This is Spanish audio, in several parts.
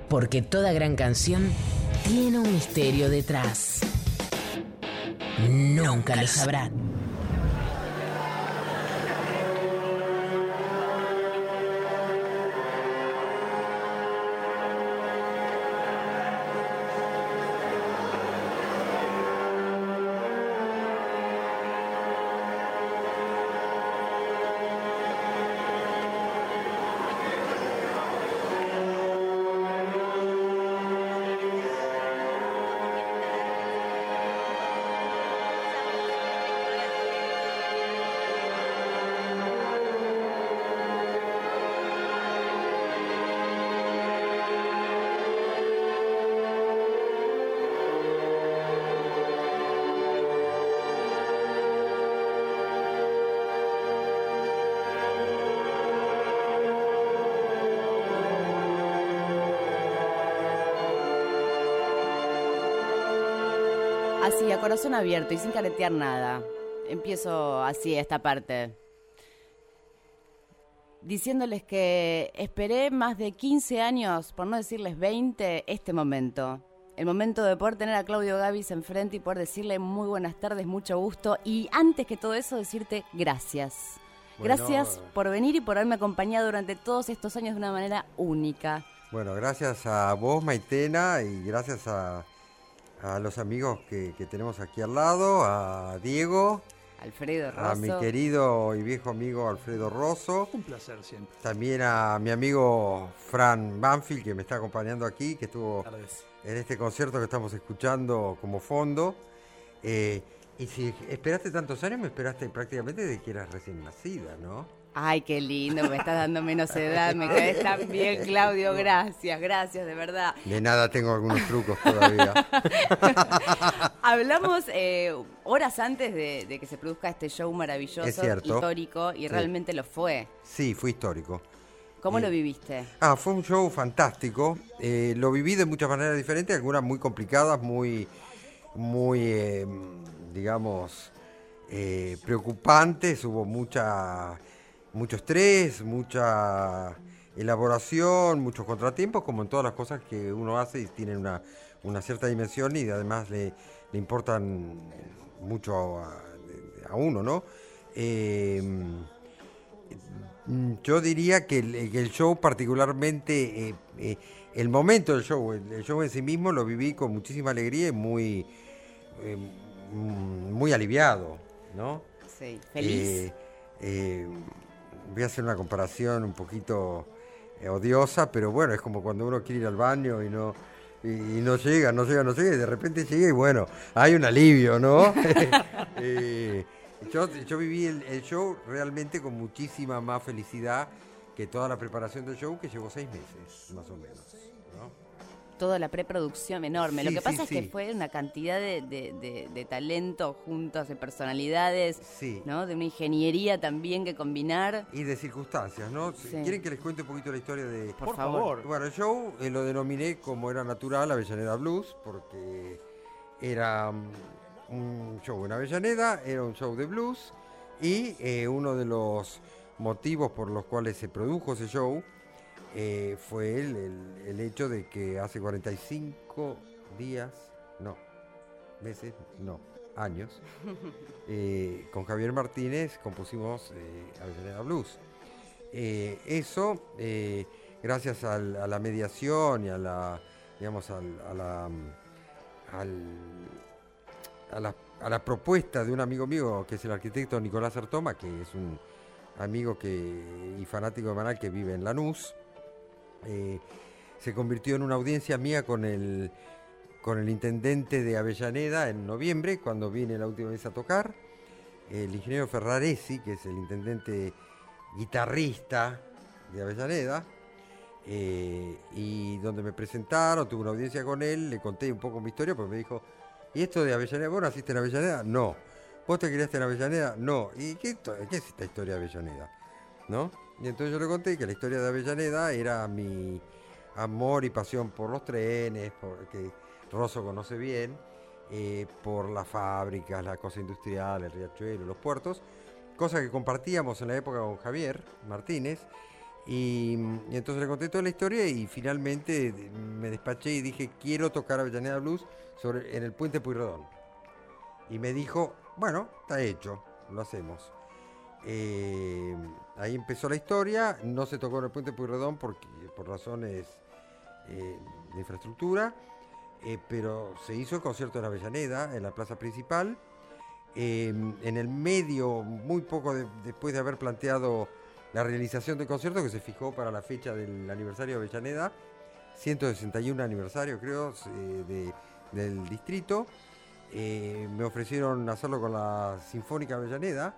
Porque toda gran canción tiene un misterio detrás. Nunca lo sabrán. Así, a corazón abierto y sin caretear nada. Empiezo así esta parte. Diciéndoles que esperé más de 15 años, por no decirles 20, este momento. El momento de poder tener a Claudio Gabis enfrente y poder decirle muy buenas tardes, mucho gusto. Y antes que todo eso, decirte gracias. Bueno, gracias por venir y por haberme acompañado durante todos estos años de una manera única. Bueno, gracias a vos, Maitena, y gracias a los amigos que tenemos aquí al lado, a Diego, Alfredo Rosso, a mi querido y viejo amigo Alfredo Rosso. Un placer siempre. También a mi amigo Fran Banfield, que me está acompañando aquí, que estuvo en este concierto que estamos escuchando como fondo. Y si esperaste tantos años, me esperaste prácticamente desde que eras recién nacida, ¿no? Ay, qué lindo, me estás dando menos edad, me caes tan bien, Claudio, gracias, de verdad. De nada, tengo algunos trucos todavía. Hablamos horas antes de que se produzca este show maravilloso, histórico, y realmente lo fue. Sí, fue histórico. ¿Cómo lo viviste? Fue un show fantástico, lo viví de muchas maneras diferentes, algunas muy complicadas, muy digamos, preocupantes, hubo mucho estrés, mucha elaboración, muchos contratiempos, como en todas las cosas que uno hace y tienen una cierta dimensión y además le importan mucho a uno, ¿no? Yo diría que el show particularmente, el momento del show, el show en sí mismo lo viví con muchísima alegría y muy aliviado, ¿no? Sí, feliz. Voy a hacer una comparación un poquito odiosa, pero bueno, es como cuando uno quiere ir al baño y no llega, y de repente llega y bueno, hay un alivio, ¿no? Yo viví el show realmente con muchísima más felicidad que toda la preparación del show, que llevó 6 meses, más o menos, ¿no? Toda la preproducción enorme. Sí, Lo que pasa es sí. que fue una cantidad de talento juntos, de personalidades, Sí. ¿no? De una ingeniería también que combinar. Y de circunstancias, ¿no? Sí. ¿Quieren que les cuente un poquito la historia de...? Por favor. Bueno, el show lo denominé, como era natural, Avellaneda Blues, porque era un show en Avellaneda, era un show de blues, y uno de los motivos por los cuales se produjo ese show fue el hecho de que hace 45 años, con Javier Martínez compusimos Avellaneda Blues. Eso, gracias a la mediación y a la, digamos, a la propuesta de un amigo mío, que es el arquitecto Nicolás Artoma, que es un amigo y fanático de Manal, que vive en Lanús. Se convirtió en una audiencia mía con el intendente de Avellaneda en noviembre, cuando vine la última vez a tocar, el ingeniero Ferraresi, que es el intendente guitarrista de Avellaneda, y donde me presentaron, tuve una audiencia con él, le conté un poco mi historia, porque me dijo, ¿y esto de Avellaneda? ¿Vos naciste en Avellaneda? No. ¿Vos te criaste en Avellaneda? No. ¿Y qué es esta historia de Avellaneda? ¿No? Y entonces yo le conté que la historia de Avellaneda era mi amor y pasión por los trenes, que Rosso conoce bien, por las fábricas, la cosa industrial, el riachuelo, los puertos, cosa que compartíamos en la época con Javier Martínez, Y entonces le conté toda la historia y finalmente me despaché y dije, quiero tocar Avellaneda Blues en el Puente Pueyrredón. Y me dijo, bueno, está hecho, lo hacemos. Ahí empezó la historia, no se tocó en el Puente Pueyrredón por razones de infraestructura, pero se hizo el concierto en Avellaneda, en la plaza principal. En el medio, muy poco después de haber planteado la realización del concierto, que se fijó para la fecha del aniversario de Avellaneda, 161 aniversario creo, del distrito, me ofrecieron hacerlo con la Sinfónica Avellaneda,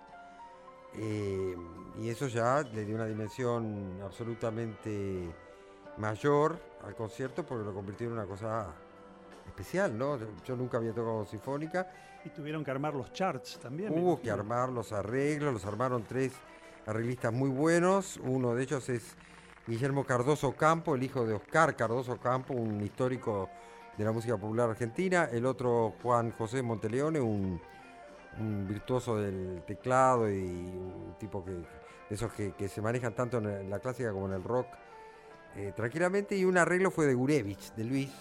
y eso ya le dio una dimensión absolutamente mayor al concierto, porque lo convirtió en una cosa especial, ¿no? Yo nunca había tocado sinfónica. Y tuvieron que armar los charts también. Hubo que armar los arreglos, los armaron 3 arreglistas muy buenos. Uno de ellos es Guillermo Cardoso Campo, el hijo de Oscar Cardoso Campo, un histórico de la música popular argentina. El otro, Juan José Monteleone, un virtuoso del teclado y un tipo de esos que se manejan tanto en la clásica como en el rock tranquilamente. Y un arreglo fue de Gurevich, de Luis,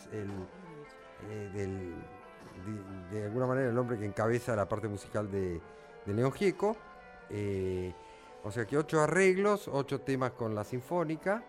de alguna manera el hombre que encabeza la parte musical de León Gieco. O sea que 8 arreglos, 8 temas con la sinfónica.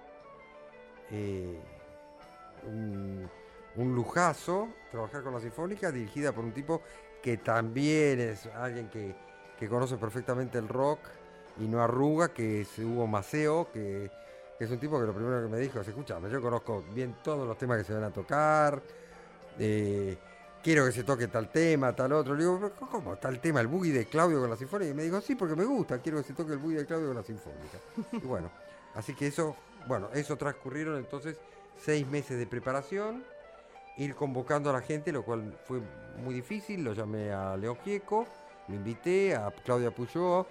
Un lujazo trabajar con la sinfónica, dirigida por un tipo que también es alguien que conoce perfectamente el rock y no arruga, que es Hugo Maceo, que es un tipo que lo primero que me dijo es, escúchame, yo conozco bien todos los temas que se van a tocar, quiero que se toque tal tema, tal otro. Le digo, ¿cómo tal tema? ¿El boogie de Claudio con la sinfónica? Y me dijo, sí, porque me gusta, quiero que se toque el boogie de Claudio con la sinfónica. Y bueno, así que eso transcurrieron entonces 6 meses de preparación, ir convocando a la gente, lo cual fue muy difícil. Lo llamé a León Gieco, lo invité, a Claudia Puyó,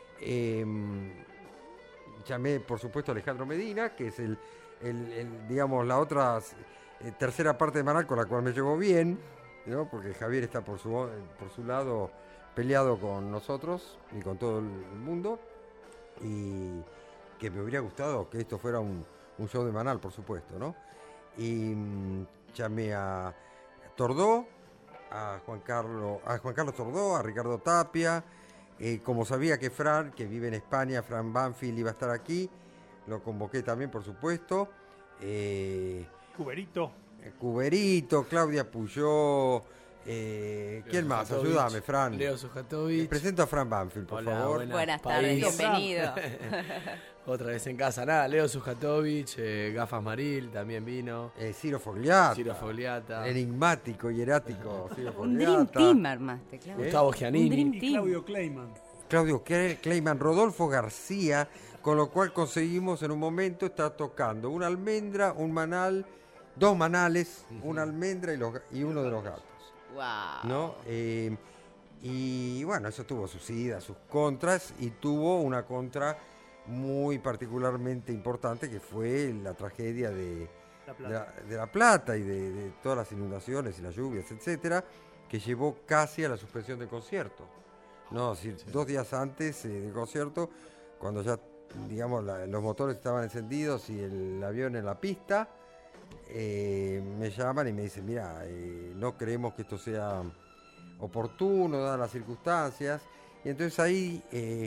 llamé por supuesto a Alejandro Medina, que es digamos, la otra tercera parte de Manal con la cual me llevo bien, ¿no? Porque Javier está por su lado peleado con nosotros y con todo el mundo, y que me hubiera gustado que esto fuera un show de Manal, por supuesto, ¿no? Y llamé a Tordó, a Juan Carlos Tordó, a Ricardo Tapia. Como sabía que Fran, que vive en España, Fran Banfield, iba a estar aquí, lo convoqué también, por supuesto. Cuberito, Claudia Puyó, ¿quién más? Ayúdame, Fran. Leo Sujatovich. Presento a Fran Banfield, por favor. Buenas tardes, bienvenido. Otra vez en casa, nada, Leo Sujatovich, Gafas Maril también vino. Ciro Fogliata. Enigmático y erático Ciro Un Fogliata. Dream Team armaste, Claudio. Gustavo Giannini. Un Dream Y Team. Claudio Kleiman, Rodolfo García, con lo cual conseguimos en un momento estar tocando una almendra, un manal, 2 manales, una almendra y uno de los gatos. Wow. ¿No? Y bueno, eso tuvo sus idas, sus contras, y tuvo una contra muy particularmente importante, que fue la tragedia de La Plata y de todas las inundaciones y las lluvias, etcétera, que llevó casi a la suspensión del concierto. No, es decir, 2 días antes del concierto, cuando ya, digamos, los motores estaban encendidos y el avión en la pista, me llaman y me dicen, mira, no creemos que esto sea oportuno, dadas las circunstancias. Y entonces ahí,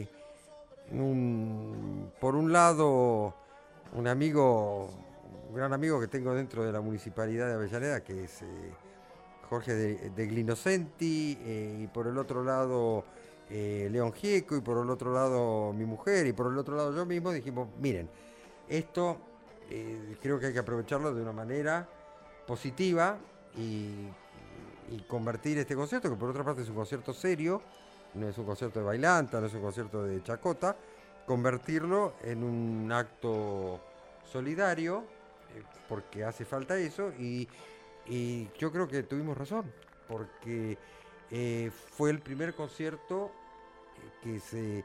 por un lado, un gran amigo que tengo dentro de la Municipalidad de Avellaneda, que es Jorge de Glinocenti, y por el otro lado León Gieco, y por el otro lado mi mujer, y por el otro lado yo mismo, dijimos, miren, esto creo que hay que aprovecharlo de una manera positiva y convertir este concierto, que por otra parte es un concierto serio, no es un concierto de bailanta, no es un concierto de chacota, convertirlo en un acto solidario, porque hace falta eso, y yo creo que tuvimos razón, porque fue el primer concierto que se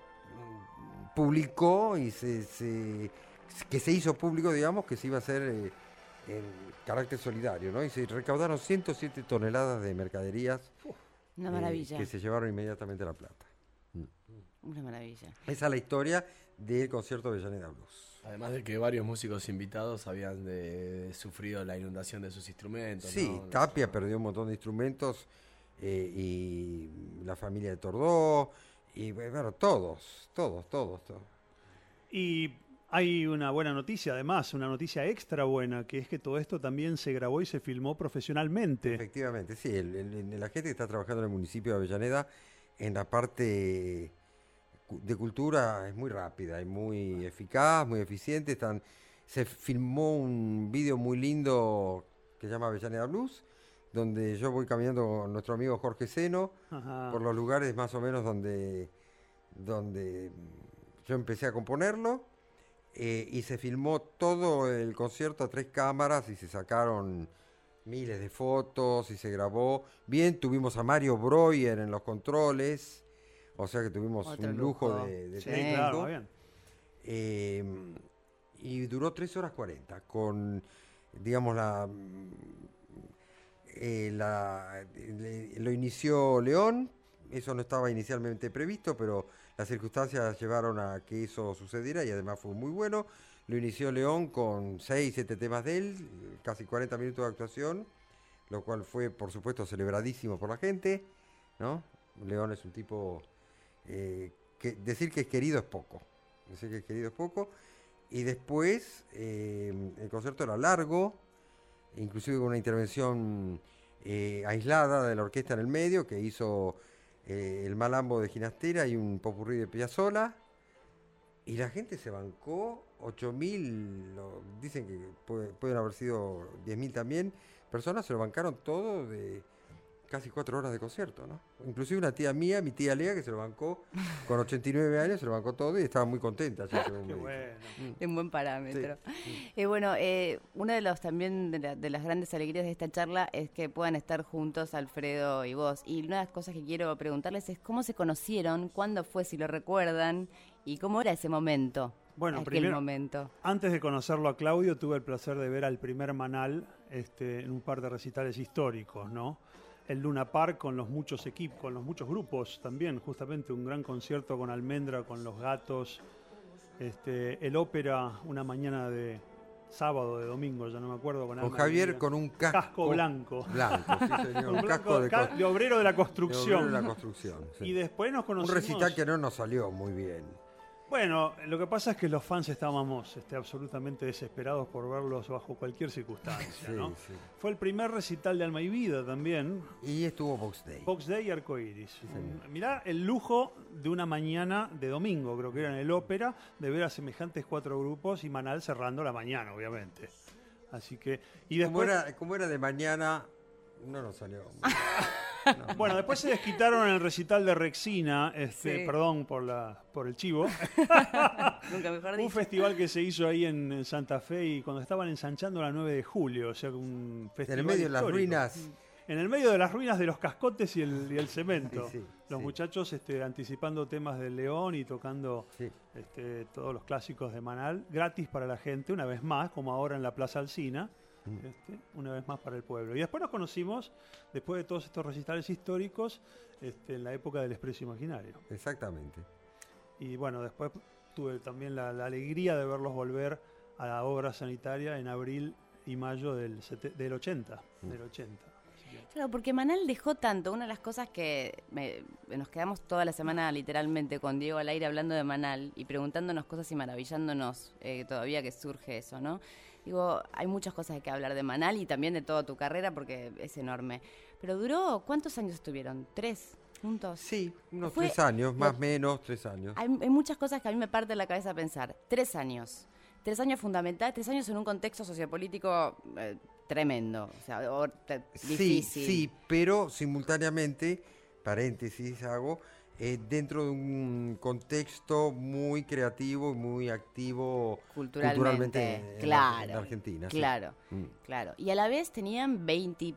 publicó y que se hizo público, digamos, que se iba a hacer en carácter solidario, ¿no? Y se recaudaron 107 toneladas de mercaderías. Una maravilla. Que se llevaron inmediatamente a La Plata. Una maravilla. Esa es la historia del concierto de Avellaneda Blues. Además de que varios músicos invitados habían sufrido la inundación de sus instrumentos. Sí, ¿no? Tapia perdió un montón de instrumentos y la familia de Tordó y bueno, todos. Y hay una buena noticia, además, una noticia extra buena, que es que todo esto también se grabó y se filmó profesionalmente. Efectivamente, sí, la gente que está trabajando en el municipio de Avellaneda en la parte de cultura es muy rápida y muy eficaz, muy eficiente. Se filmó un video muy lindo que se llama Avellaneda Blues, donde yo voy caminando con nuestro amigo Jorge Seno Ajá. por los lugares más o menos donde yo empecé a componerlo, y se filmó todo el concierto a 3 cámaras y se sacaron miles de fotos y se grabó. Bien, tuvimos a Mario Breuer en los controles, o sea que tuvimos Otro un lujo lujo. de Sí, técnico. claro, bien. Y duró 3 horas 40 con, digamos, lo inició León. Eso no estaba inicialmente previsto, pero las circunstancias llevaron a que eso sucediera y además fue muy bueno. Lo inició León con 6, 7 temas de él, casi 40 minutos de actuación, lo cual fue, por supuesto, celebradísimo por la gente, ¿no? León es un tipo que decir que es querido es poco. Y después el concierto era largo, inclusive con una intervención aislada de la orquesta en el medio, que hizo el Malambo de Ginastera y un popurrí de Piazzolla, y la gente se bancó 8.000, dicen que pueden haber sido 10.000 también, personas se lo bancaron todo de casi 4 horas de concierto, ¿no? Inclusive una tía mía, mi tía Lea, que se lo bancó con 89 años, se lo bancó todo y estaba muy contenta. Qué bueno. Es un buen parámetro. Sí. Bueno, uno de los también de las grandes alegrías de esta charla es que puedan estar juntos Alfredo y vos. Y una de las cosas que quiero preguntarles es cómo se conocieron, cuándo fue, si lo recuerdan, y cómo era ese momento. Bueno, aquel primero, momento. antes de conocerlo a Claudio, tuve el placer de ver al primer Manal en un par de recitales históricos, ¿no? El Luna Park con los muchos equipos, con los muchos grupos también, justamente un gran concierto con Almendra, con Los Gatos, el ópera una mañana de sábado, de domingo, ya no me acuerdo, con Alma Javier Lidia. con un casco blanco. Blanco, sí señor. Un Un casco de obrero de la construcción. de la construcción. Sí. Y después nos Un conocimos. recital que no nos salió muy bien. Bueno, lo que pasa es que los fans estábamos absolutamente desesperados por verlos bajo cualquier circunstancia, Sí, ¿no? sí. Fue el primer recital de Alma y Vida también, Y estuvo Box Day. Box Day y Arcoiris. señor. Mirá el lujo de una mañana de domingo, creo que era en el Ópera, de ver a semejantes 4 grupos y Manal cerrando la mañana, obviamente. Así que, y después, Como era de mañana, no nos salió. bueno, después se desquitaron en el recital de Rexina, Sí. perdón por el chivo. Nunca mejor Un dicho. festival que se hizo ahí en Santa Fe y cuando estaban ensanchando la 9 de julio, o sea, un En festival el medio de las histórico. ruinas. En el medio de las ruinas de los cascotes y el cemento. Sí, Los sí. muchachos anticipando temas del León y tocando Sí. todos los clásicos de Manal, gratis para la gente, una vez más, como ahora en la Plaza Alsina, una vez más para el pueblo. Y después nos conocimos, después de todos estos recitales históricos, en la época del Expreso Imaginario. Exactamente. Y bueno, después tuve también la alegría de verlos volver a la obra sanitaria en abril y mayo del 80. Del 80. Así que, Claro, porque Manal dejó tanto. Una de las cosas que nos quedamos toda la semana literalmente con Diego al aire hablando de Manal y preguntándonos cosas y maravillándonos todavía que surge eso, ¿no? Digo, hay muchas cosas de que hablar de Manal y también de toda tu carrera porque es enorme. Pero duró, ¿cuántos años estuvieron? ¿3 juntos? Sí, unos Fue- 3 años, más o menos 3 años. Hay muchas cosas que a mí me parten la cabeza pensar. 3 años. 3 años fundamentales, 3 años en un contexto sociopolítico tremendo. O sea, difícil. Sí, pero simultáneamente, paréntesis hago, dentro de un contexto muy creativo y muy activo Culturalmente, en claro. en Argentina. sí. Claro, Mm. claro. Y a la vez tenían 20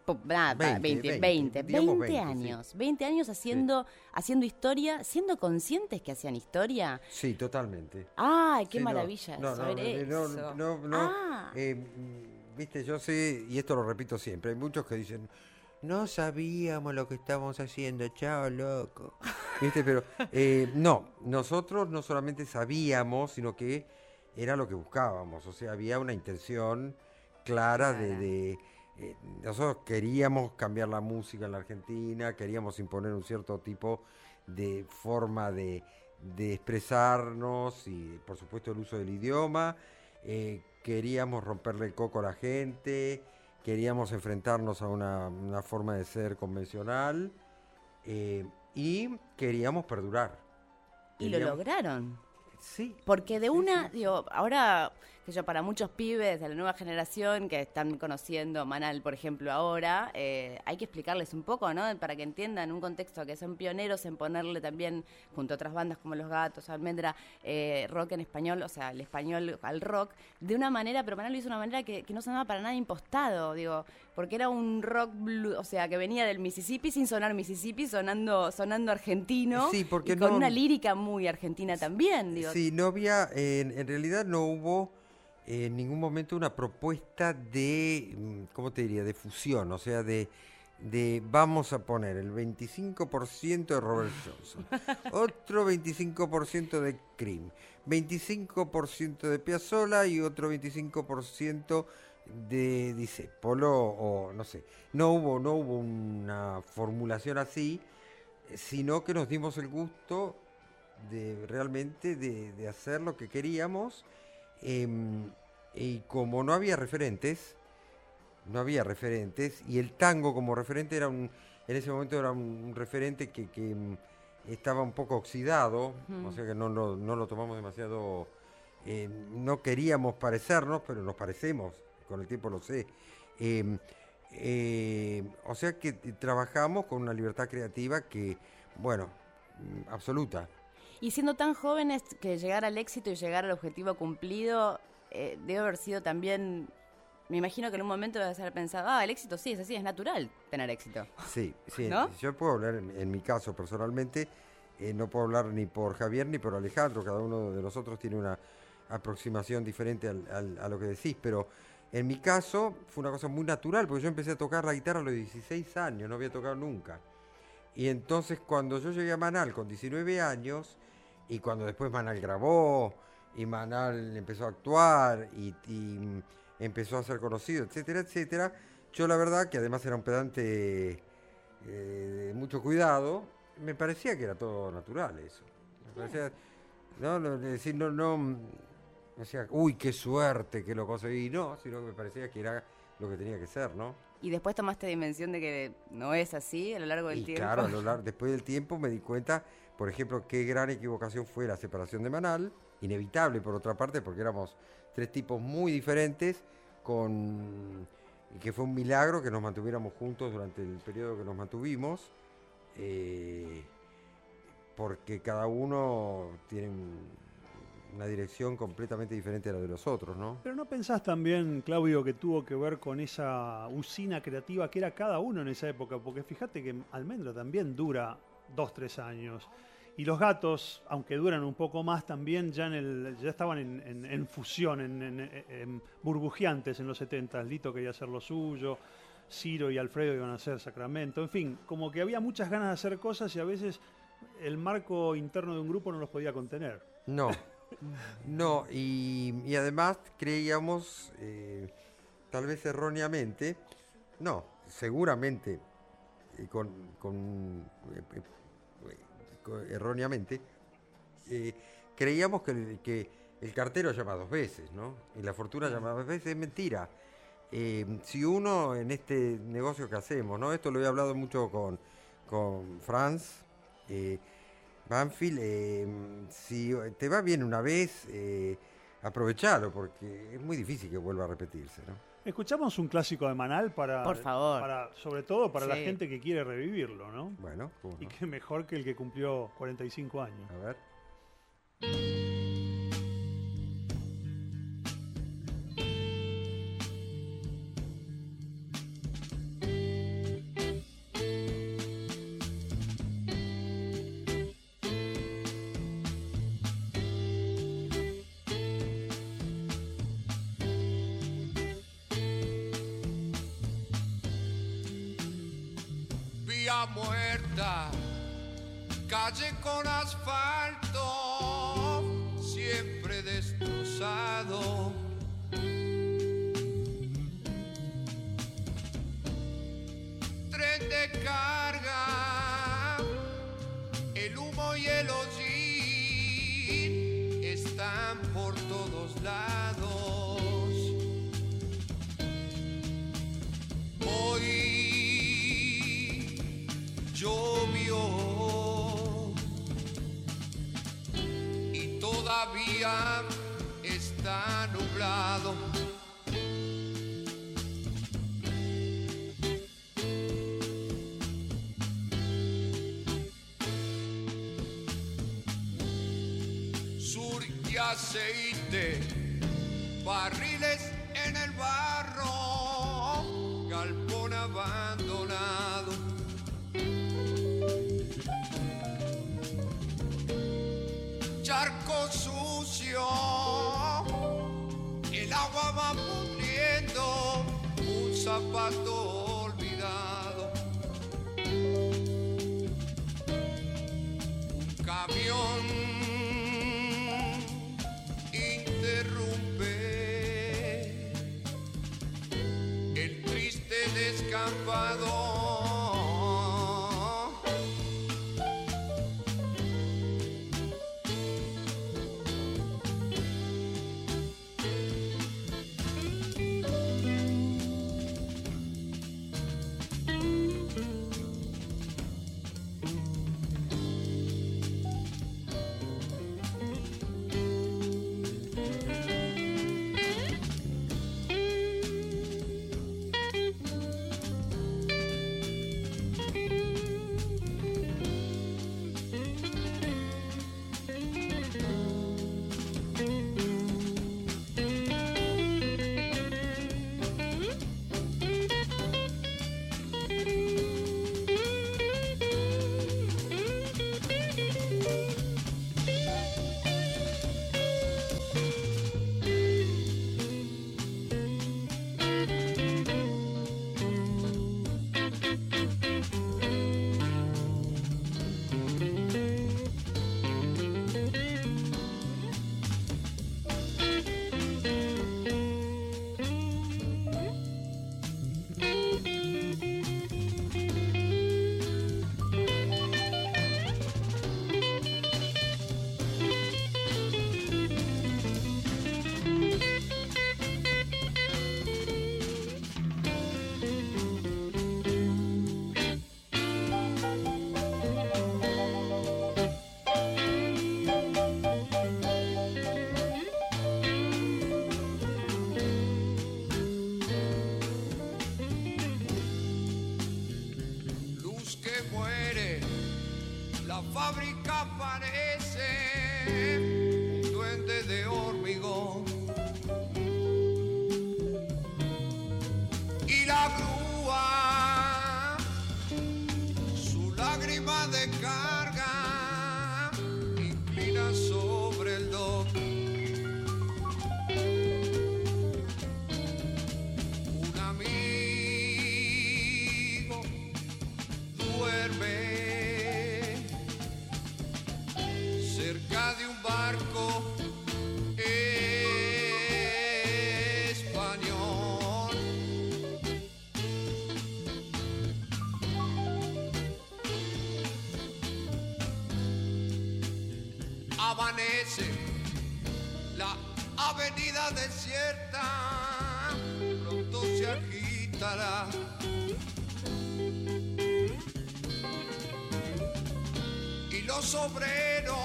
digamos 20, años. 20 años haciendo historia, siendo conscientes que hacían historia. Sí, totalmente. ¡Ay, qué Sí, no, maravilla no, saber eso! no, Ah. viste, yo sé, y esto lo repito siempre, hay muchos que dicen, no sabíamos lo que estábamos haciendo, chao, loco. ¿Viste? Pero no, nosotros no solamente sabíamos, sino que era lo que buscábamos. O sea, había una intención clara nosotros queríamos cambiar la música en la Argentina, queríamos imponer un cierto tipo de forma de expresarnos y, por supuesto, el uso del idioma. Queríamos romperle el coco a la gente, queríamos enfrentarnos a una forma de ser convencional y queríamos perdurar. Y lo lograron. Sí. Porque de una, digo, ahora, que yo, para muchos pibes de la nueva generación que están conociendo Manal, por ejemplo, ahora, hay que explicarles un poco, ¿no? Para que entiendan un contexto, que son pioneros en ponerle también, junto a otras bandas como Los Gatos, Almendra, rock en español, o sea, el español al rock, de una manera, pero Manal lo hizo de una manera que no sonaba para nada impostado, digo, porque era un rock blues, o sea, que venía del Mississippi sin sonar Mississippi, sonando argentino, sí, porque y con una lírica muy argentina también, digo. Sí, no había, en realidad no hubo en ningún momento una propuesta de, ¿cómo te diría?, de fusión, o sea, de vamos a poner el 25% de Robert Johnson, otro 25% de Cream, 25% de Piazzolla y otro 25% de Discépolo, o no sé. No hubo una formulación así, sino que nos dimos el gusto de realmente de hacer lo que queríamos, y como no había referentes, y el tango como referente en ese momento era un referente que estaba un poco oxidado, o sea que no lo tomamos demasiado, no queríamos parecernos, pero nos parecemos, con el tiempo lo sé. O sea que trabajamos con una libertad creativa que, bueno, absoluta. Y siendo tan jóvenes, que llegar al éxito y llegar al objetivo cumplido debe haber sido también, me imagino que en un momento debes haber pensado, el éxito sí, es así, es natural tener éxito. Sí, ¿no? Yo puedo hablar en mi caso personalmente, no puedo hablar ni por Javier ni por Alejandro, cada uno de nosotros tiene una aproximación diferente a lo que decís, pero en mi caso fue una cosa muy natural, porque yo empecé a tocar la guitarra a los 16 años, no había tocado nunca. Y entonces cuando yo llegué a Manal con 19 años, y cuando después Manal grabó, y Manal empezó a actuar, y empezó a ser conocido, etcétera, etcétera, yo la verdad, que además era un pedante de mucho cuidado, me parecía que era todo natural eso. Me parecía, no decía, uy, qué suerte que lo conseguí, no, sino que me parecía que era lo que tenía que ser, ¿no? Y después tomaste dimensión de que no es así a lo largo del tiempo. Claro, después del tiempo me di cuenta, por ejemplo, qué gran equivocación fue la separación de Manal, inevitable por otra parte, porque éramos tres tipos muy diferentes, y que fue un milagro que nos mantuviéramos juntos durante el periodo que nos mantuvimos, porque cada uno tiene una dirección completamente diferente a la de los otros, ¿no? Pero ¿no pensás también, Claudio, que tuvo que ver con esa usina creativa que era cada uno en esa época? Porque fíjate que Almendra también dura 2-3 años. Y Los Gatos, aunque duran un poco más, también ya estaban en fusión, en burbujeantes en los 70. Lito quería hacer lo suyo, Ciro y Alfredo iban a hacer Sacramento. En fin, como que había muchas ganas de hacer cosas y a veces el marco interno de un grupo no los podía contener. No, y además creíamos, tal vez erróneamente, seguramente, erróneamente, creíamos que el cartero llama 2 veces, ¿no? Y la fortuna llama 2 veces, es mentira. Si uno en este negocio que hacemos, ¿no? Esto lo he hablado mucho con Franz Banfield, si te va bien una vez, aprovechalo, porque es muy difícil que vuelva a repetirse, ¿no? Escuchamos un clásico de Manal por favor. sobre todo para la gente que quiere revivirlo, ¿no? Bueno, ¿cómo no? Y qué mejor que el que cumplió 45 años. A ver. Muerta, calle con asfalto, siempre destrozado. Tren de carga, el humo y el hollín están por todos lados. Hoy llovió y todavía está nublado. Sur y aceite, barriles en el barro, galpón abandonado. Charco sucio, el agua va pudriendo, un zapato olvidado. Un camión interrumpe el triste descampado. La fábrica parece un duende de hormigón y la grúa, su lágrima de carga, inclina sobre el dock. Un amigo duerme cerca de un barco español. Amanece la avenida desierta, pronto se agitará. Y los obreros,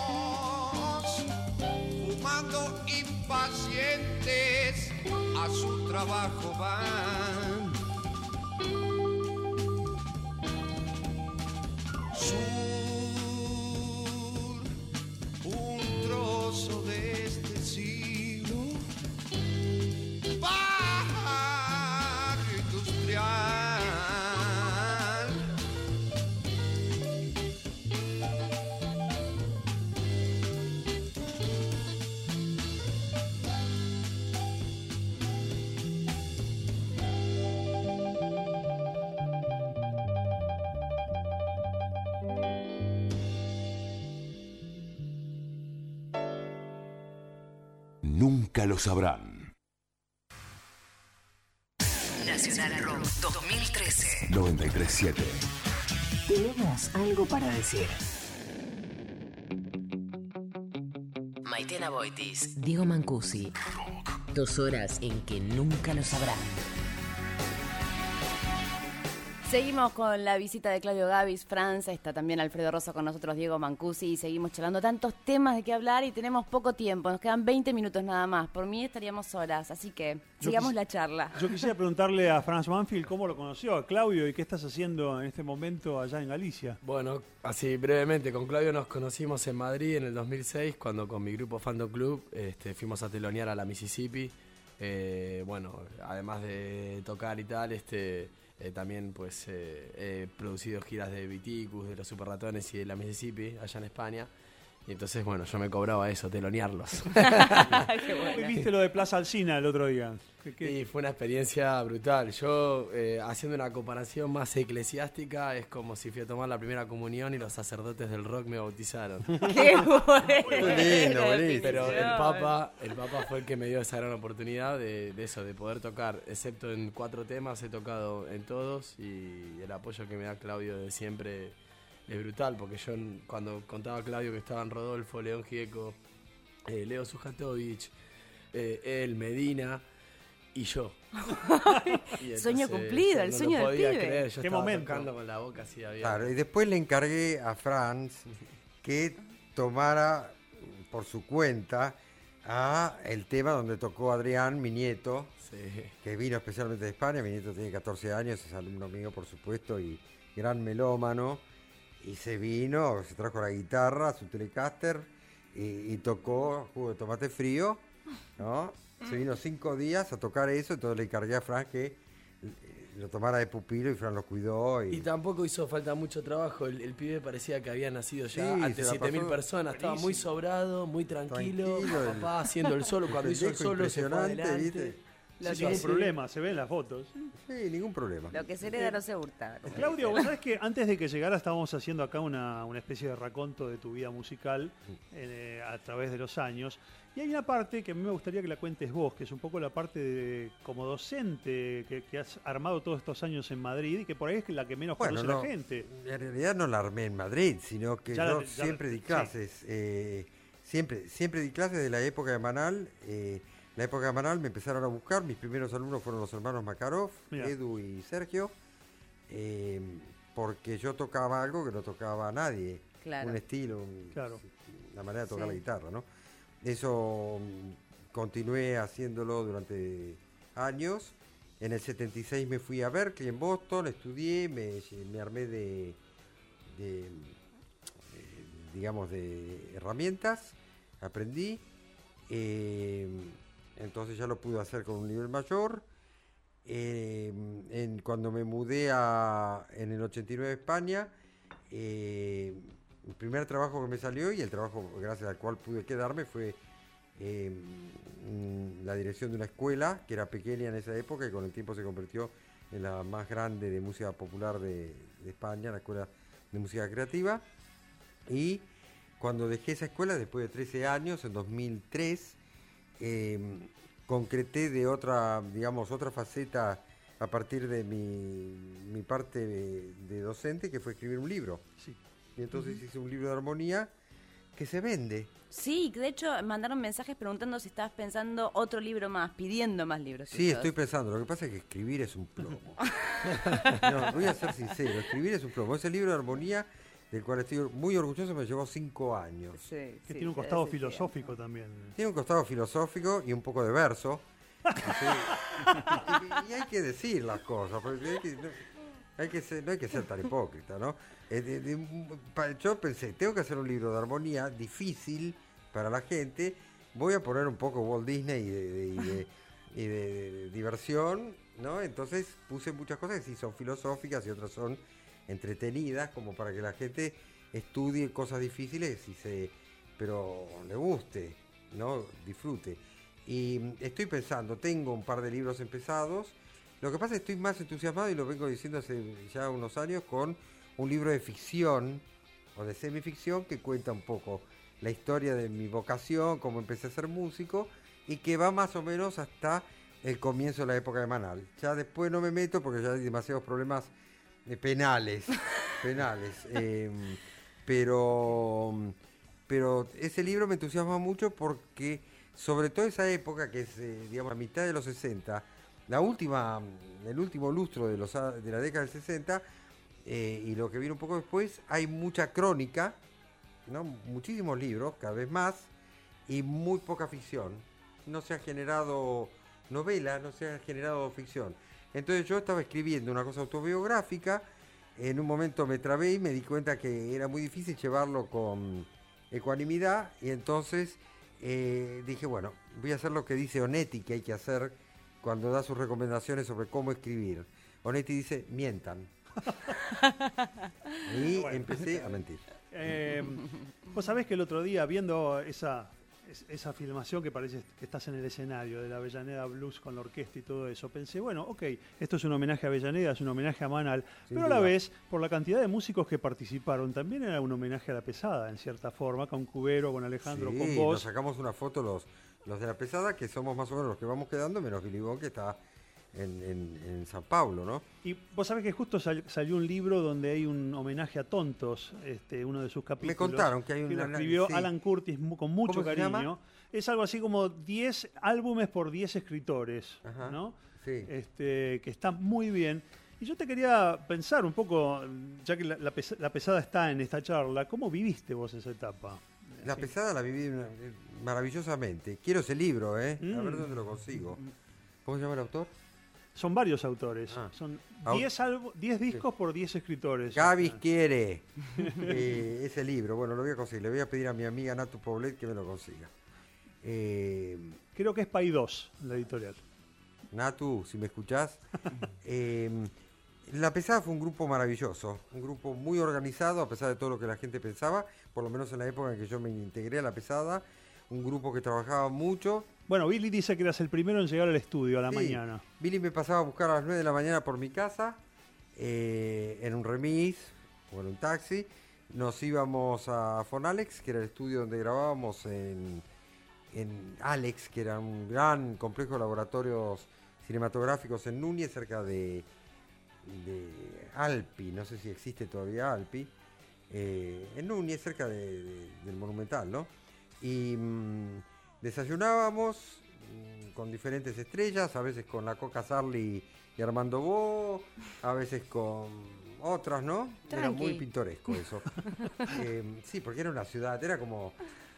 fumando impacientes, a su trabajo van. Sur, un trozo de este siglo, barrio industrial. nunca lo sabrán. Nacional Rock 2013. 93.7. Tenemos algo para decir. Maitena Boitis, Diego Mancusi. 2 horas en que nunca lo sabrán. Seguimos con la visita de Claudio Gabis, Franz, está también Alfredo Rosso con nosotros, Diego Mancusi, y seguimos charlando tantos temas de qué hablar y tenemos poco tiempo, nos quedan 20 minutos nada más, por mí estaríamos horas, así que sigamos la charla. Yo quisiera preguntarle a Franz Banfield cómo lo conoció a Claudio y qué estás haciendo en este momento allá en Galicia. Bueno, así brevemente, con Claudio nos conocimos en Madrid en el 2006, cuando con mi grupo Fandom Club fuimos a telonear a la Mississippi. Bueno, además de tocar y tal, también pues he producido giras de Viticus, de los Super Ratones y de la Mississippi allá en España. Y entonces, bueno, yo me cobraba eso, telonearlos. Qué bueno. ¿Viste lo de Plaza Alsina el otro día? Y fue una experiencia brutal. Yo, haciendo una comparación más eclesiástica, es como si fui a tomar la primera comunión y los sacerdotes del rock me bautizaron. ¡Qué bueno! lindo, buenísimo. Pero el Papa fue el que me dio esa gran oportunidad de eso, de poder tocar. Excepto en 4 temas, he tocado en todos y el apoyo que me da Claudio de siempre es brutal, porque yo cuando contaba a Claudio que estaban Rodolfo, León Gieco, Leo Sujatovich, él, Medina y yo. Y Sueño cumplido, el sueño del pibe. Creer. Yo ¿Qué estaba momento? tocando con la boca así abierta. Claro, y después le encargué a Franz que tomara por su cuenta el tema donde tocó Adrián, mi nieto, Sí. que vino especialmente de España. Mi nieto tiene 14 años, es alumno mío, por supuesto, y gran melómano. Y se vino, se trajo la guitarra, su Telecaster, y tocó Jugo de Tomate Frío, ¿no? Se vino 5 días a tocar eso, entonces le encargué a Fran que lo tomara de pupilo y Fran lo cuidó. Y tampoco hizo falta mucho trabajo, el pibe parecía que había nacido ya Sí, ante se la 7.000 pasó personas, estaba muy sobrado, muy tranquilo, Tranquilo, papá haciendo el solo, cuando hizo el pendejo solo se fue impresionante, adelante. ¿viste? Lo Sin que, ningún problema, se ven las fotos. Sí, ningún problema. lo que se hereda no se hurta. Claudio, vos sabés que antes de que llegara estábamos haciendo acá una especie de raconto de tu vida musical a través de los años. Y hay una parte que a mí me gustaría que la cuentes vos, que es un poco la parte de como docente que has armado todos estos años en Madrid y que por ahí es la que menos conoce la gente. En realidad no la armé en Madrid, sino que yo siempre di clases. Siempre di clases de la época de Manal. La época de Manal me empezaron a buscar. Mis primeros alumnos fueron los hermanos Makarov, Mirá. Edu y Sergio, porque yo tocaba algo que no tocaba nadie. Claro. Un estilo, Claro. una manera de tocar Sí. la guitarra, ¿no? Eso continué haciéndolo durante años. En el 76 me fui a Berkeley, en Boston, estudié, me armé digamos, de herramientas, aprendí. Entonces ya lo pude hacer con un nivel mayor. Cuando me mudé en el 89 a España, el primer trabajo que me salió y el trabajo gracias al cual pude quedarme fue la dirección de una escuela que era pequeña en esa época y con el tiempo se convirtió en la más grande de música popular de España, la Escuela de Música Creativa. Y cuando dejé esa escuela, después de 13 años, en 2003, concreté de otra faceta a partir de mi parte de docente, que fue escribir un libro. Sí. Y entonces hice un libro de armonía que se vende. Sí, de hecho mandaron mensajes preguntando si estabas pensando otro libro más, pidiendo más libros. Sí, tuyos. estoy pensando. Lo que pasa es que escribir es un plomo. No, voy a ser sincero. Escribir es un plomo. Ese libro de armonía, del cual estoy muy orgulloso, me llevó 5 años. Sí, Que sí, tiene un se costado desentía. filosófico también. Tiene un costado filosófico y un poco de verso. Y hay que decir las cosas, porque no hay que ser tan hipócrita, ¿no? Yo pensé, tengo que hacer un libro de armonía difícil para la gente. Voy a poner un poco Walt Disney y de diversión, ¿no? Entonces puse muchas cosas que sí son filosóficas y otras son entretenidas, como para que la gente estudie cosas difíciles pero le guste, ¿no? Disfrute. Y estoy pensando, tengo un par de libros empezados. Lo que pasa es que estoy más entusiasmado, y lo vengo diciendo hace ya unos años, con un libro de ficción o de semificción que cuenta un poco la historia de mi vocación, cómo empecé a ser músico, y que va más o menos hasta el comienzo de la época de Manal. Ya después no me meto porque ya hay demasiados problemas penales, pero ese libro me entusiasma mucho porque sobre todo esa época que es, digamos, a mitad de los 60, el último lustro de la década del 60, y lo que viene un poco después, hay mucha crónica, ¿no? Muchísimos libros, cada vez más, y muy poca ficción. No se ha generado novela, no se ha generado ficción. Entonces yo estaba escribiendo una cosa autobiográfica, en un momento me trabé y me di cuenta que era muy difícil llevarlo con ecuanimidad, y entonces dije, bueno, voy a hacer lo que dice Onetti que hay que hacer cuando da sus recomendaciones sobre cómo escribir. Onetti dice, mientan. Y empecé a mentir. Vos sabés que el otro día, viendo esa filmación que parece que estás en el escenario de la Avellaneda Blues con la orquesta y todo eso, pensé, bueno, ok, esto es un homenaje a Avellaneda, es un homenaje a Manal, pero a la vez, por la cantidad de músicos que participaron, también era un homenaje a La Pesada, en cierta forma, con Cubero, con Alejandro, con vos. Nos sacamos una foto los de La Pesada, que somos más o menos los que vamos quedando, menos Billy Bond, que está en San Pablo, ¿no? Y vos sabés que justo salió un libro donde hay un homenaje a Tontos, uno de sus capítulos. Me contaron que hay que un... lo escribió sí. Alan Curtis con mucho ¿Cómo se cariño. llama? Es algo así como 10 álbumes por 10 escritores, Ajá, ¿no? sí. Que está muy bien. Y yo te quería pensar un poco, ya que la Pesada está en esta charla, ¿cómo viviste vos esa etapa? La Sí. Pesada la viví maravillosamente. Quiero ese libro, A ver dónde lo consigo. ¿Cómo se llama el autor? Son varios autores. Ah. Son 10 discos por 10 escritores. Gavis quiere ese libro. Bueno, lo voy a conseguir. Le voy a pedir a mi amiga Natu Poblet que me lo consiga. Creo que es Paidós, la editorial. Natu, si me escuchás. La Pesada fue un grupo maravilloso, un grupo muy organizado a pesar de todo lo que la gente pensaba, por lo menos en la época en que yo me integré a La Pesada, un grupo que trabajaba mucho. Bueno, Billy dice que eras el primero en llegar al estudio a la Sí, mañana. Billy me pasaba a buscar a las 9 de la mañana por mi casa, en un remis o en un taxi. Nos íbamos a Fonalex, que era el estudio donde grabábamos en Alex, que era un gran complejo de laboratorios cinematográficos en Núñez, cerca de Alpi, no sé si existe todavía Alpi, en Núñez, cerca del Monumental, ¿no? Y desayunábamos con diferentes estrellas, a veces con la Coca Sarli y Armando Bo, a veces con otras, ¿no? Era Tranqui. muy pintoresco eso. Sí, porque era una ciudad, era como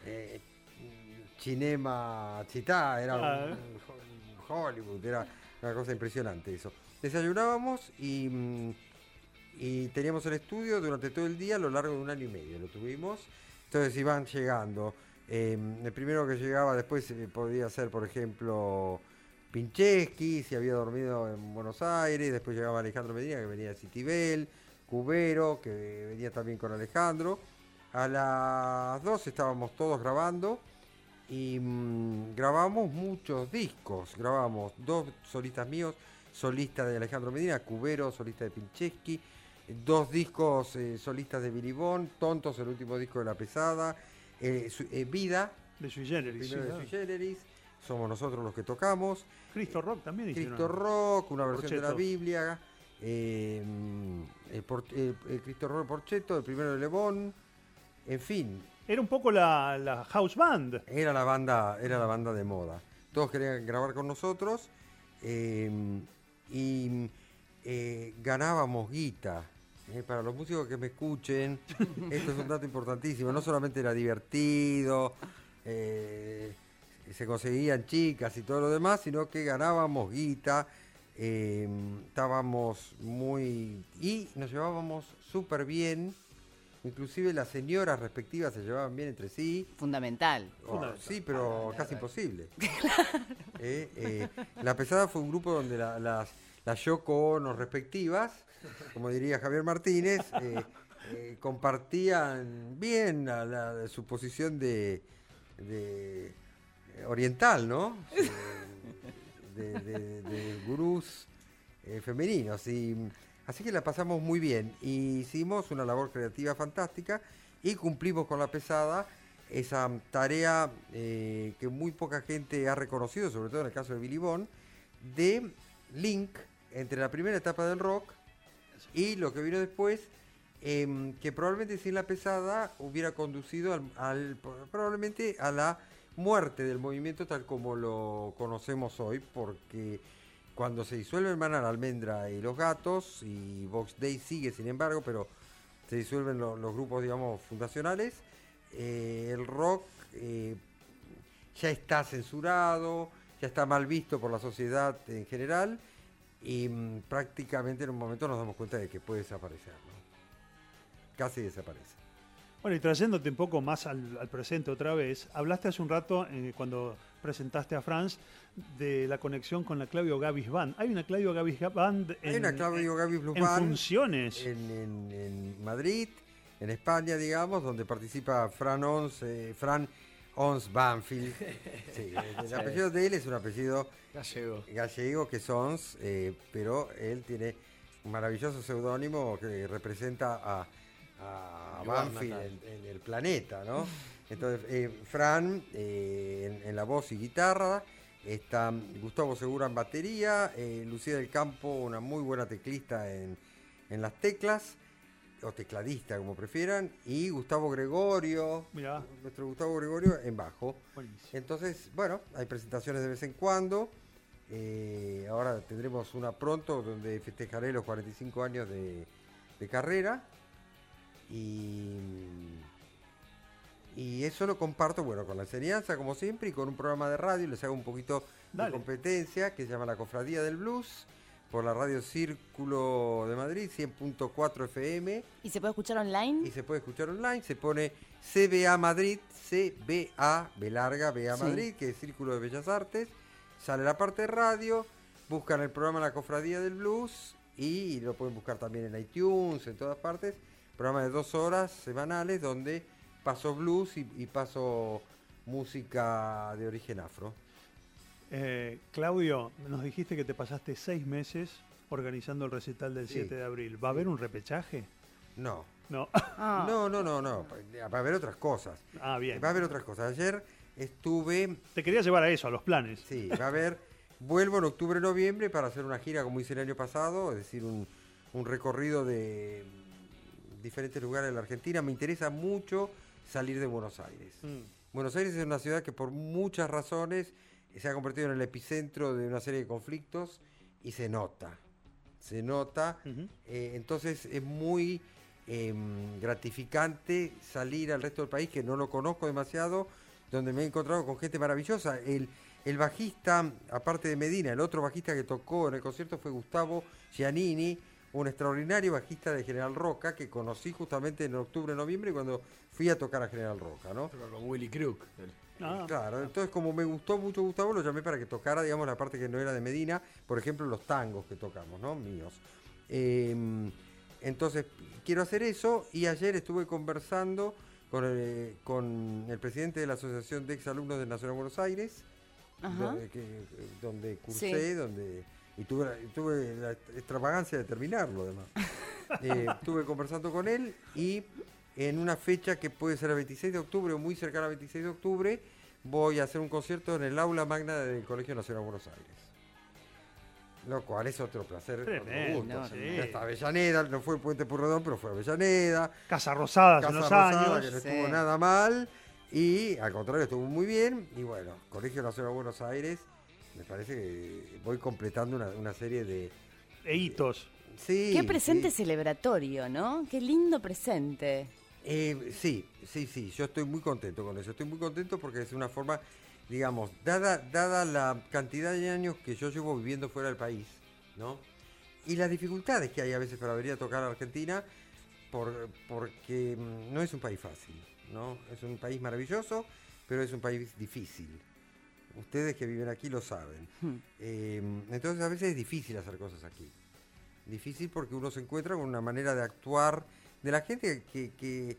Cinema Città, era un Hollywood, era una cosa impresionante eso. Desayunábamos y teníamos el estudio durante todo el día a lo largo de 1 año y medio, lo tuvimos. Entonces iban llegando. El primero que llegaba después podía ser, por ejemplo, Pincheski, si había dormido en Buenos Aires. Después llegaba Alejandro Medina, que venía de Citibel. Cubero, que venía también con Alejandro. A las 2 estábamos todos grabando y grabamos muchos discos. Grabamos 2 solistas míos, solista de Alejandro Medina, Cubero, solista de Pincheski, 2 discos solistas de Billy Bond, Tontos, el último disco de La Pesada, Vida, De Sui el Generis. primero Sí, de Sui Generis, somos nosotros los que tocamos, Cristo Rock también hicieron. Cristo Rock, una versión de la Porchetto. Biblia, Cristo Rock Porchetto, el primero de Le Bon, en fin, Era un poco la house band. era la banda de moda. Todos querían grabar con nosotros y ganábamos guita. Para los músicos que me escuchen, esto es un dato importantísimo. No solamente era divertido, se conseguían chicas y todo lo demás, sino que ganábamos guita, estábamos muy... y nos llevábamos súper bien. Inclusive las señoras respectivas se llevaban bien entre sí. Fundamental. Sí, pero casi imposible. La Pesada fue un grupo donde las Yoko Ono respectivas, como diría Javier Martínez, compartían bien su posición de oriental, ¿no? De gurús femeninos. Así que la pasamos muy bien. Hicimos una labor creativa fantástica y cumplimos con La Pesada esa tarea que muy poca gente ha reconocido, sobre todo en el caso de Billy Bond, de link entre la primera etapa del rock y lo que vino después, que probablemente sin la pesada hubiera conducido probablemente a la muerte del movimiento tal como lo conocemos hoy, porque cuando se disuelve el Manal, Almendra y Los Gatos, y Box Day sigue sin embargo, pero se disuelven los grupos, digamos, fundacionales, el rock ya está censurado, ya está mal visto por la sociedad en general, y prácticamente en un momento nos damos cuenta de que puede desaparecer, ¿no? Casi desaparece. Bueno, y trayéndote un poco más al presente otra vez, hablaste hace un rato, cuando presentaste a Franz, de la conexión con la Claudio Gabis Band. Hay una Claudio Gabis Band Hay una Claudio Gabis Blues en Band funciones. en Madrid, en España, digamos, donde participa Fran Ons Banfield. Sí, el apellido de él es un apellido gallego que es Ons, pero él tiene un maravilloso seudónimo que representa a Banfield en el planeta, ¿no? Entonces, Fran en la voz y guitarra, está Gustavo Segura en batería, Lucía del Campo, una muy buena teclista en las teclas, o tecladista como prefieran, y Gustavo Gregorio, Mirá. nuestro Gustavo Gregorio en bajo. Buenísimo. Entonces, bueno, hay presentaciones de vez en cuando. Ahora tendremos una pronto donde festejaré los 45 años de carrera. Y eso lo comparto, bueno, con la enseñanza, como siempre, y con un programa de radio. Les hago un poquito de competencia que se llama La Cofradía del Blues, por la radio Círculo de Madrid, 100.4 FM. ¿Y se puede escuchar online? Y se puede escuchar online, se pone CBA Madrid, CBA, B larga, BA Sí. Madrid, que es Círculo de Bellas Artes. Sale la parte de radio, buscan el programa La Cofradía del Blues y lo pueden buscar también en iTunes, en todas partes. Programa de 2 horas semanales donde paso blues y paso música de origen afro. Claudio, nos dijiste que te pasaste 6 meses organizando el recital del Sí. 7 de abril. ¿Va a haber un repechaje? No. No. Ah. No. Va a haber otras cosas. Ah, bien. Va a haber otras cosas. Ayer estuve... Te quería llevar a eso, a los planes. Sí, va a haber... Vuelvo en octubre, noviembre para hacer una gira como hice el año pasado, es decir, un recorrido de diferentes lugares de la Argentina. Me interesa mucho salir de Buenos Aires. Buenos Aires es una ciudad que por muchas razones se ha convertido en el epicentro de una serie de conflictos y se nota. Ujú. Entonces es muy gratificante salir al resto del país, que no lo conozco demasiado, donde me he encontrado con gente maravillosa. El bajista, aparte de Medina, el otro bajista que tocó en el concierto fue Gustavo Giannini, un extraordinario bajista de General Roca, que conocí justamente en octubre, noviembre, cuando fui a tocar a General Roca, ¿no? Con Willy Crook. Ah, Claro, entonces como me gustó mucho Gustavo, lo llamé para que tocara, digamos, la parte que no era de Medina, por ejemplo, los tangos que tocamos, ¿no? Míos. Entonces, quiero hacer eso, y ayer estuve conversando con el presidente de la Asociación de Exalumnos del Nacional de Buenos Aires, Ajá. donde cursé, y tuve la extravagancia de terminarlo, además. Estuve conversando con él, y en una fecha que puede ser el 26 de octubre o muy cercana al 26 de octubre, voy a hacer un concierto en el aula magna del Colegio Nacional de Buenos Aires. Lo cual es otro placer. Tremendo, otro gusto. sí. Ya está Avellaneda, no fue Puente Purredón, pero fue Avellaneda. Casa Rosada hace Casa unos Rosada, años. que no Sí. estuvo nada mal, y al contrario estuvo muy bien. Y bueno, Colegio Nacional de Buenos Aires, me parece que voy completando una serie de... E hitos. Sí, Qué presente sí. celebratorio, ¿no? Qué lindo presente. Sí, yo estoy muy contento con eso. Estoy muy contento porque es una forma, digamos, dada la cantidad de años que yo llevo viviendo fuera del país, ¿no? Y las dificultades que hay a veces para venir a tocar a Argentina, porque no es un país fácil, ¿no? Es un país maravilloso, pero es un país difícil. Ustedes que viven aquí lo saben. Entonces a veces es difícil hacer cosas aquí. Difícil porque uno se encuentra con una manera de actuar de la gente que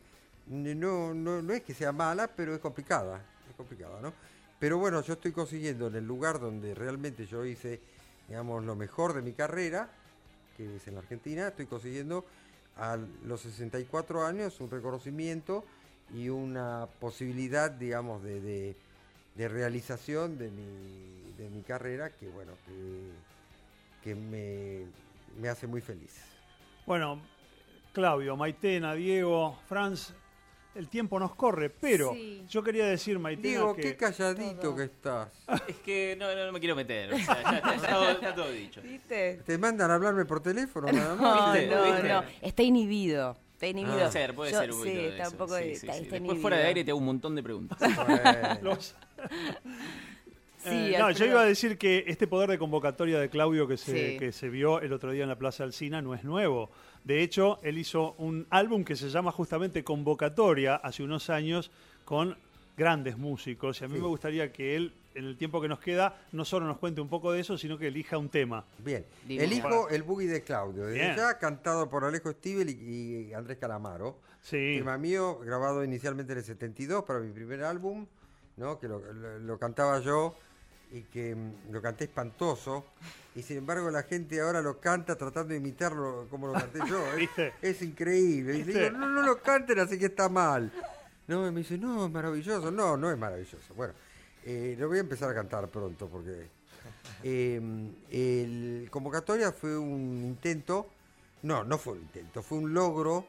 no es que sea mala, pero es complicada, ¿no? Pero bueno, yo estoy consiguiendo en el lugar donde realmente yo hice, digamos, lo mejor de mi carrera, que es en la Argentina, estoy consiguiendo a los 64 años un reconocimiento una posibilidad, digamos, de realización de mi carrera que, bueno, que me hace muy feliz. Bueno, Claudio, Maitena, Diego, Franz, el tiempo nos corre, pero Sí. yo quería decir, Maitena, Diego, que... qué calladito todo. que estás. Es que no me quiero meter. O sea, está todo dicho. ¿Viste? ¿Te mandan a hablarme por teléfono nada más? No, ¿Viste? no, está inhibido. Está inhibido. Puede ser, puede Yo- ser un poquito Sí, de está eso. un poco Sí, está Después inhibido. fuera de aire te hago un montón de preguntas. Bueno. Los- Sí, no, yo Alfredo. iba a decir que este poder de convocatoria de Claudio Sí. que se vio el otro día en la Plaza Alsina no es nuevo. De hecho, él hizo un álbum que se llama justamente Convocatoria hace unos años con grandes músicos. Y a mí Sí. me gustaría que él, en el tiempo que nos queda, no solo nos cuente un poco de eso, sino que elija un tema. Bien, Divino. elijo el boogie de Claudio, desde Bien. ya cantado por Alejo Stivel y Andrés Calamaro. Sí. Tema mío, grabado inicialmente en el 72 para mi primer álbum, ¿no? Que lo cantaba yo y que lo canté espantoso. Y sin embargo la gente ahora lo canta tratando de imitarlo como lo canté yo. ¿Viste? Es increíble. Y le ¿Viste? digo, no lo canten así que está mal. No, y me dice, no, es maravilloso. No, no es maravilloso. Bueno, lo voy a empezar a cantar pronto porque el convocatoria fue un intento, no fue un intento, fue un logro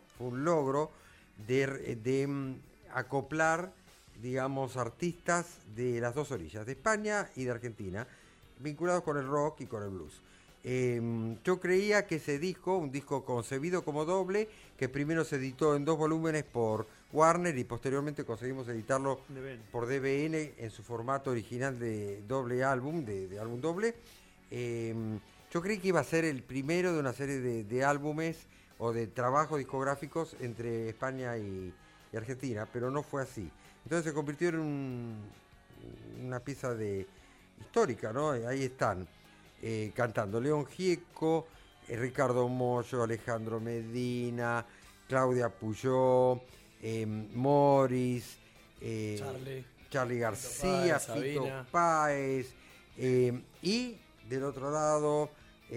de acoplar, digamos, artistas de las dos orillas, de España y de Argentina, vinculados con el rock y con el blues. Yo creía que ese disco, un disco concebido como doble, que primero se editó en 2 volúmenes por Warner y posteriormente conseguimos editarlo DBN. por DBN en su formato original de doble álbum, de álbum doble. Yo creí que iba a ser el primero de una serie de álbumes o de trabajos discográficos entre España y Argentina, pero no fue así. Entonces se convirtió en una pieza histórica, ¿no? Ahí están cantando León Gieco, Ricardo Mollo, Alejandro Medina, Claudia Puyó, Morris, Charly García, Fito Páez, Fito Sabina. Páez, y del otro lado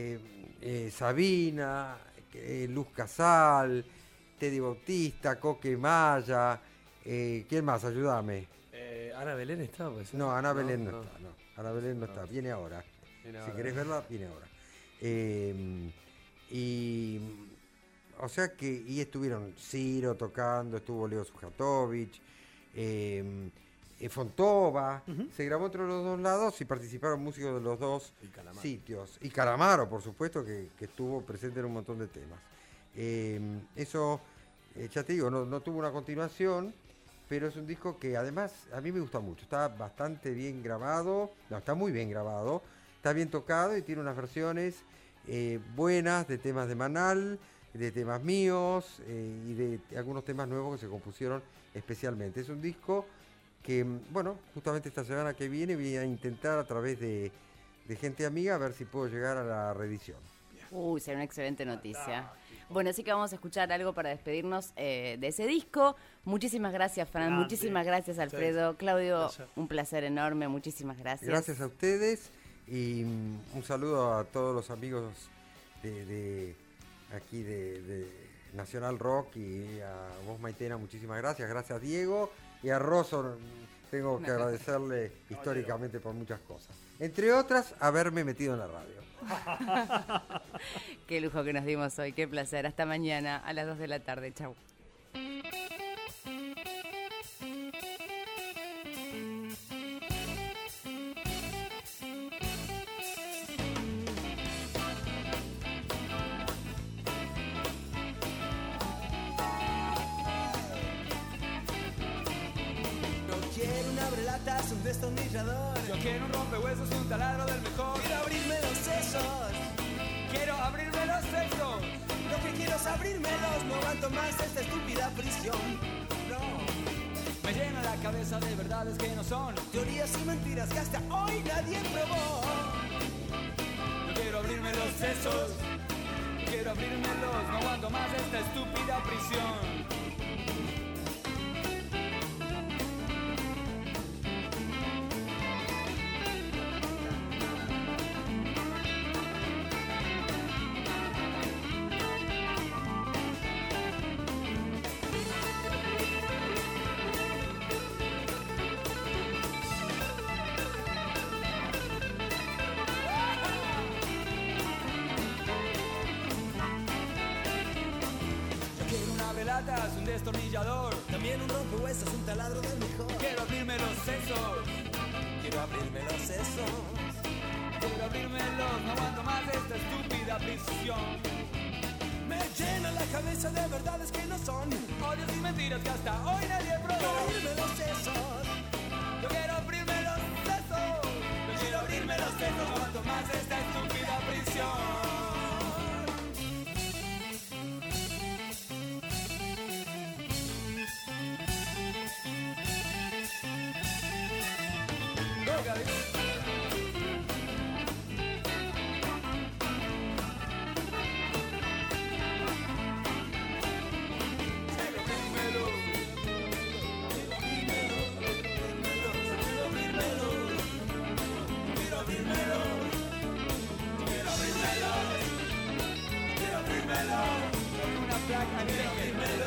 Sabina, Luz Casal, Teddy Bautista, Coque Maya, ¿quién más? Ayúdame. Ana Belén está, pues. No, Ana Belén no está, no. Ana Belén no está, viene ahora. Viene Si ahora. querés verla, viene ahora. O sea que, y estuvieron Ciro tocando, estuvo Leo Sujatovic, Fontova, se grabó entre los dos lados y participaron músicos de los dos Y Calamaro. sitios. Y Calamaro, por supuesto, que estuvo presente en un montón de temas. Eso, ya te digo, no tuvo una continuación, pero es un disco que además a mí me gusta mucho. Está bastante bien grabado, no, está muy bien grabado, está bien tocado y tiene unas versiones buenas de temas de Manal, de temas míos y de algunos temas nuevos que se compusieron especialmente. Es un disco que, bueno, justamente esta semana que viene voy a intentar a través de gente amiga a ver si puedo llegar a la reedición. Uy, será una excelente noticia. Bueno, así que vamos a escuchar algo para despedirnos de ese disco. Muchísimas gracias, Fran. Grande. Muchísimas gracias, Alfredo. Claudio, Gracias. un placer enorme. Muchísimas gracias. Gracias a ustedes y un saludo a todos los amigos de aquí de Nacional Rock y a vos, Maitena, muchísimas gracias. Gracias, Diego. Y a Rosso tengo que agradecerle históricamente por muchas cosas. Entre otras, haberme metido en la radio. Qué lujo que nos dimos hoy. Qué placer. Hasta mañana a las 2 de la tarde. Chau. No quiero un abrelatas, un destornillador. Yo quiero un rompehuesos, un taladro del mejor. Quiero abrirme los sesos. Quiero abrirme los sesos. Lo que quiero es abrirmelos. No aguanto más esta estúpida prisión. No. Me llena la cabeza de verdades que no son. Teorías y mentiras que hasta hoy nadie probó. Yo quiero abrirme los sesos. Quiero abrirmelos. No aguanto más esta estúpida prisión. abrelatas, un destornillador. También un rompehuesos, un taladro del mejor. Quiero abrirme los sesos. Quiero abrirme los sesos. Quiero abrirmelos, no aguanto más esta estúpida prisión. Me llena la cabeza de verdades que no son. Odios y mentiras que hasta hoy nadie probó. Quiero abrirme los sesos. Yo quiero abrirme los sesos. Yo quiero abrirme los sesos, no aguanto más esta estúpida prisión. Una placa negra.